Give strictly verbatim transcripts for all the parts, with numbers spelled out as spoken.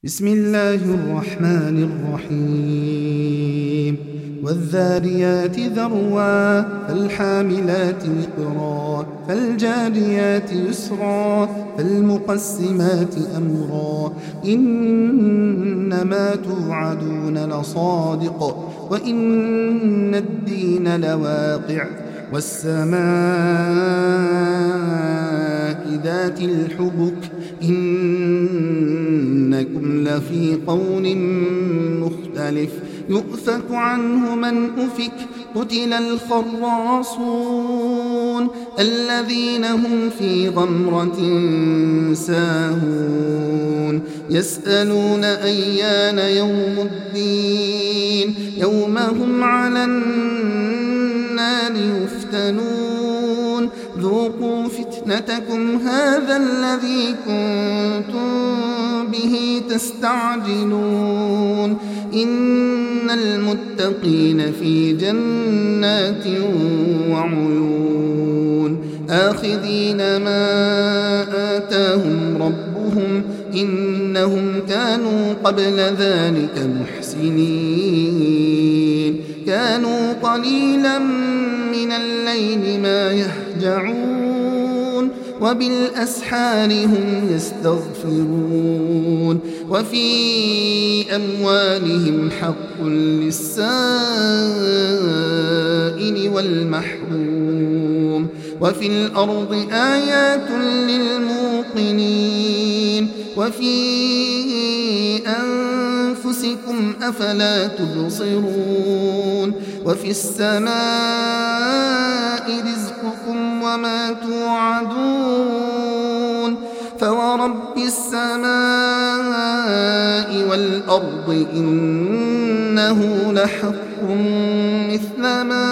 بسم الله الرحمن الرحيم والذاريات ذروا فالحاملات وقرا فالجاريات يسرا فالمقسمات أمرا إنما توعدون لصادق وإن الدين لواقع والسماء ذات الحبك إنكم لفي قول مختلف يؤفك عنه من أفك قتل الخراصون الذين هم في غمرة ساهون يسألون أيان يوم الدين يوم هم على النار يفتنون ذوقوا فتنتكم هذا الذي كنتم به تستعجلون إن المتقين في جنات وعيون آخذين ما آتاهم ربهم إنهم كانوا قبل ذلك محسنين كانوا قليلا من الليل ما يهجعون وبالأسحار هم يستغفرون وفي أموالهم حق للسائل والمحروم وفي الأرض آيات للموقنين وفي أنفسكم أفلا تبصرون وفي السماء رزقكم وما توعدون فورب السماء والأرض إنه لحق مثل ما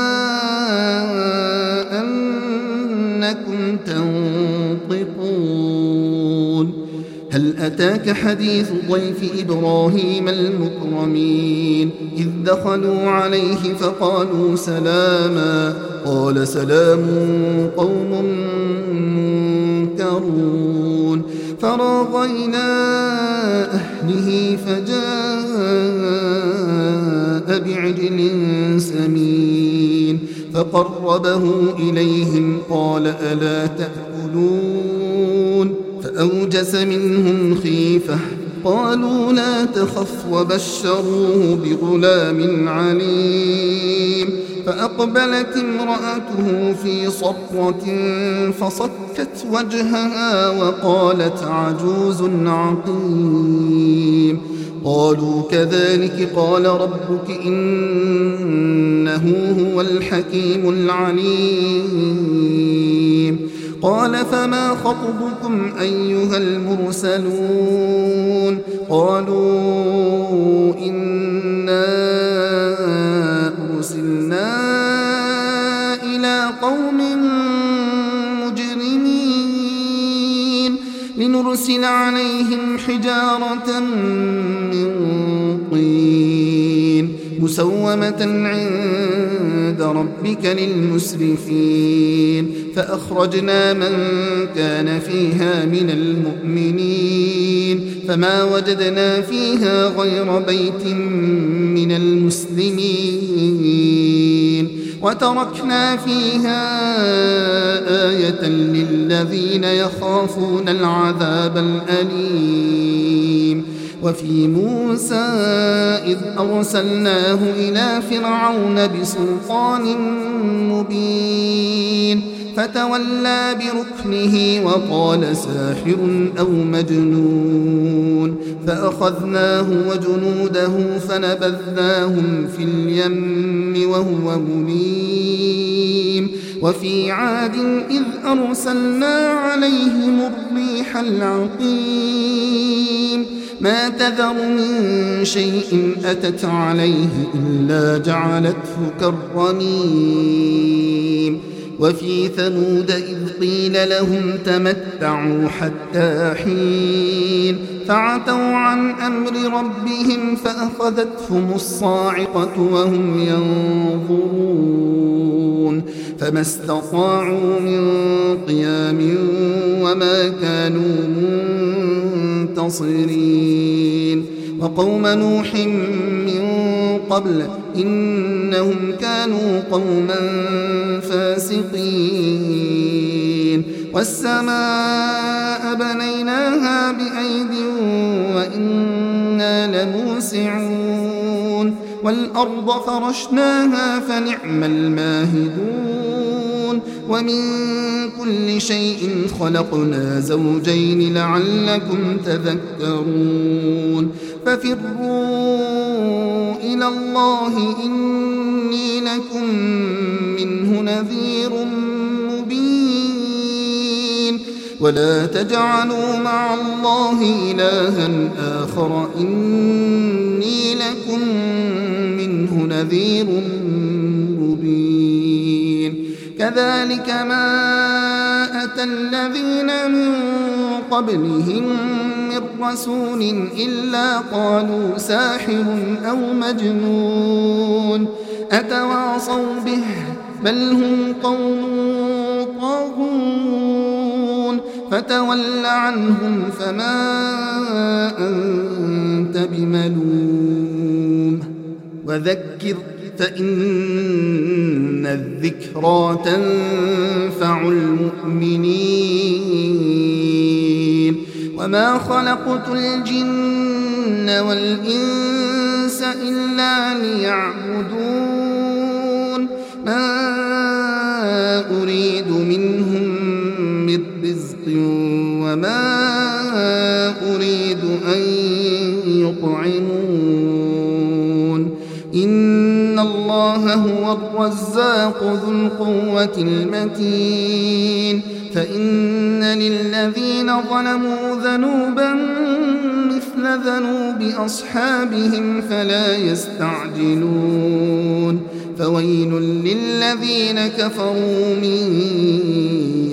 أنكم تنطقون هل أتاك حديث ضيف إبراهيم المكرمين إذ دخلوا عليه فقالوا سلاما قال سلام قوم منكرون فراغ إلى أهله فجاء بعجل سمين فقربه إليهم قال ألا تأكلون فأوجس منهم خيفة قالوا لا تخف وبشروه بغلام عليم فأقبلت امرأته في صرة فصكت وجهها وقالت عجوز عقيم قالوا كذلك قال ربك إنه هو الحكيم العليم قال فما خطبكم أيها المرسلون قالوا إنا أرسلنا إلى قوم مجرمين لنرسل عليهم حجارة من طين مسومة عند ربك للمسرفين فأخرجنا من كان فيها من المؤمنين فما وجدنا فيها غير بيت من المسلمين وتركنا فيها آية للذين يخافون العذاب الأليم وفي موسى إذ أرسلناه إلى فرعون بسلطان مبين فتولى بركنه وقال ساحر أو مجنون فأخذناه وجنوده فنبذناهم في اليم وهو مليم وفي عاد إذ أرسلنا عليهم الريح العقيم ما تذر من شيء أتت عليه إلا جعلته كالرميم وفي ثمود إذ قيل لهم تمتعوا حتى حين فعتوا عن أمر ربهم فأخذتهم الصاعقة وهم ينظرون فما استطاعوا من قيام وما كانوا منتصرين وقوم نوح من قبل إنهم كانوا قوما فاسقين والسماء بنيناها بأيد وإنا لموسعون والأرض فرشناها فنعم الماهدون ومن كل شيء خلقنا زوجين لعلكم تذكرون ففروا إلى الله إني لكم منه نذير مبين ولا تجعلوا مع الله إلها آخر إني لكم منه نذير مبين كذلك ما أتى الذين من قبلهم من رسول إلا قالوا ساحر أو مجنون أتواصوا به بل هم قوم طاغون فتول عنهم فما أنت بملوم وذكر فإن الذكرى تنفع المؤمنين وما خلقت الجن والإنس إلا ليعبدون ما أريد منهم من رزق وما أريد أن يطعمون إن الله هو الرزاق ذو القوة المتين فإن للذين ظلموا ذنوبا مثل ذنوب أصحابهم فلا يستعجلون فويل للذين كفروا من